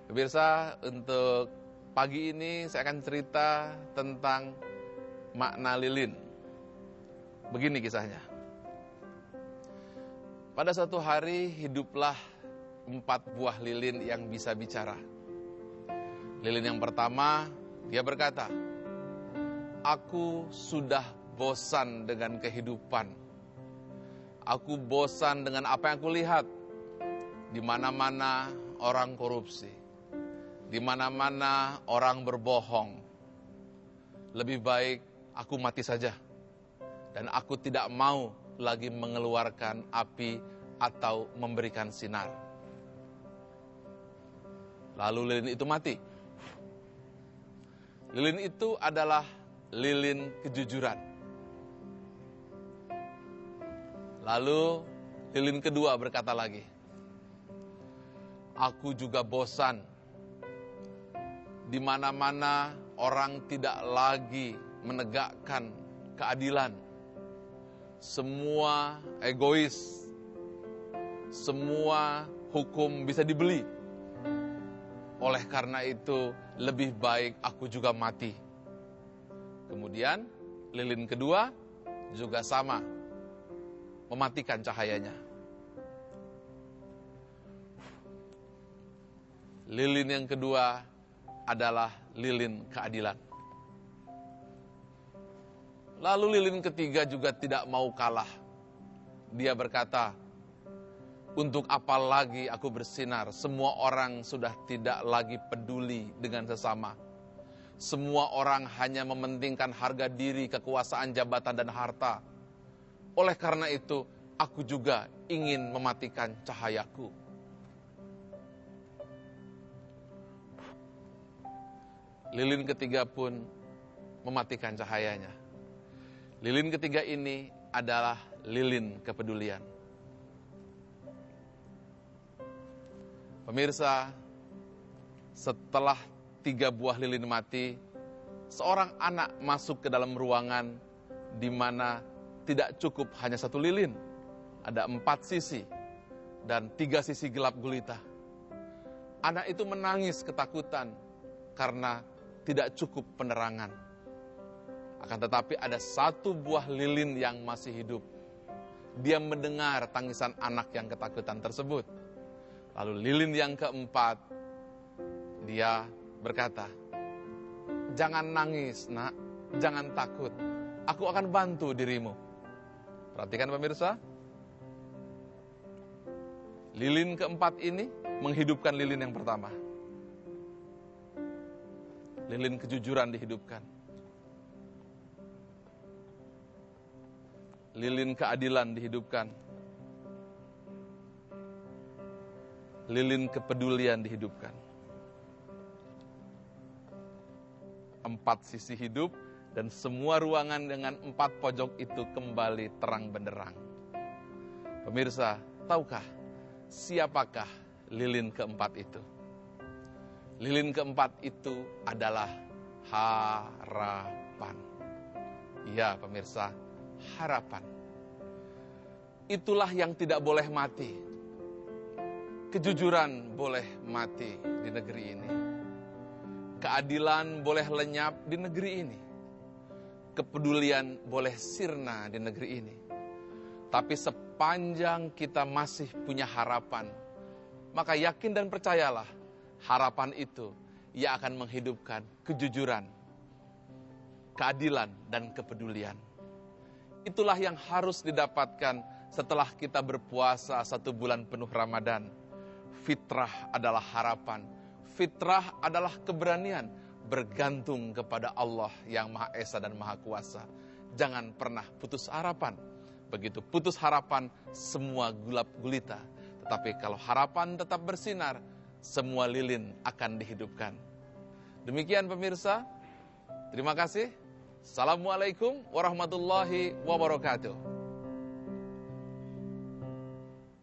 Pemirsa, untuk pagi ini saya akan cerita tentang makna lilin. Begini kisahnya. Pada suatu hari hiduplah 4 buah lilin yang bisa bicara. Lilin yang pertama, dia berkata, "Aku sudah bosan dengan kehidupan. Aku bosan dengan apa yang aku lihat. Di mana-mana orang korupsi. Di mana-mana orang berbohong. Lebih baik aku mati saja. Dan aku tidak mau lagi mengeluarkan api atau memberikan sinar." Lalu lilin itu mati. Lilin itu adalah lilin kejujuran. Lalu lilin kedua berkata lagi, "Aku juga bosan. Di mana-mana orang tidak lagi menegakkan keadilan. Semua egois. Semua hukum bisa dibeli. Oleh karena itu, lebih baik aku juga mati." Kemudian, lilin kedua juga sama, mematikan cahayanya. Lilin yang kedua adalah lilin keadilan. Lalu lilin ketiga juga tidak mau kalah. Dia berkata, "Untuk apa lagi aku bersinar? Semua orang sudah tidak lagi peduli dengan sesama. Semua orang hanya mementingkan harga diri, kekuasaan, jabatan, dan harta. Oleh karena itu, aku juga ingin mematikan cahayaku." Lilin ketiga pun mematikan cahayanya. Lilin ketiga ini adalah lilin kepedulian. Pemirsa, setelah 3 buah lilin mati, seorang anak masuk ke dalam ruangan di mana tidak cukup hanya 1 lilin. Ada 4 sisi dan 3 sisi gelap gulita. Anak itu menangis ketakutan karena tidak cukup penerangan. Akan tetapi ada 1 buah lilin yang masih hidup. Dia mendengar tangisan anak yang ketakutan tersebut. Lalu lilin yang keempat, dia berkata, "Jangan nangis, nak. Jangan takut. Aku akan bantu dirimu." Perhatikan pemirsa. Lilin keempat ini menghidupkan lilin yang pertama. Lilin kejujuran dihidupkan. Lilin keadilan dihidupkan. Lilin kepedulian dihidupkan. 4 sisi hidup dan semua ruangan dengan 4 pojok itu kembali terang benderang. Pemirsa, tahukah siapakah lilin keempat itu? Lilin keempat itu adalah harapan. Ya pemirsa, harapan. Itulah yang tidak boleh mati. Kejujuran boleh mati di negeri ini. Keadilan boleh lenyap di negeri ini. Kepedulian boleh sirna di negeri ini. Tapi sepanjang kita masih punya harapan, maka yakin dan percayalah, harapan itu ia akan menghidupkan kejujuran, keadilan, dan kepedulian. Itulah yang harus didapatkan setelah kita berpuasa 1 bulan penuh Ramadan. Fitrah adalah harapan. Fitrah adalah keberanian bergantung kepada Allah yang Maha Esa dan Maha Kuasa. Jangan pernah putus harapan. Begitu putus harapan, semua gelap gulita. Tetapi kalau harapan tetap bersinar, semua lilin akan dihidupkan. Demikian pemirsa. Terima kasih. Assalamualaikum warahmatullahi wabarakatuh.